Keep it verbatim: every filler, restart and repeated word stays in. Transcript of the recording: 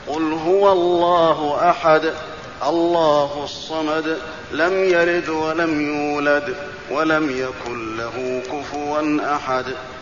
قل هو الله أحد الله الصمد لم يلد ولم يولد ولم يكن له كفوا أحد.